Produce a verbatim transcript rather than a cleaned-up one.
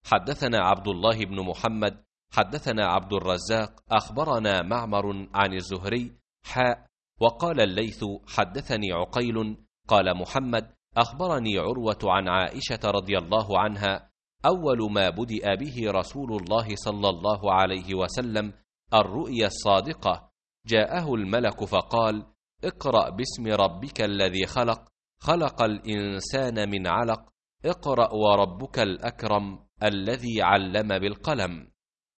حدثنا عبد الله بن محمد حدثنا عبد الرزاق أخبرنا معمر عن الزهري حاء. وقال الليث حدثني عقيل قال محمد أخبرني عروة عن عائشة رضي الله عنها: أول ما بدأ به رسول الله صلى الله عليه وسلم الرؤيا الصادقة، جاءه الملك فقال: اقرأ باسم ربك الذي خلق، خلق الإنسان من علق، اقرأ وربك الأكرم الذي علم بالقلم.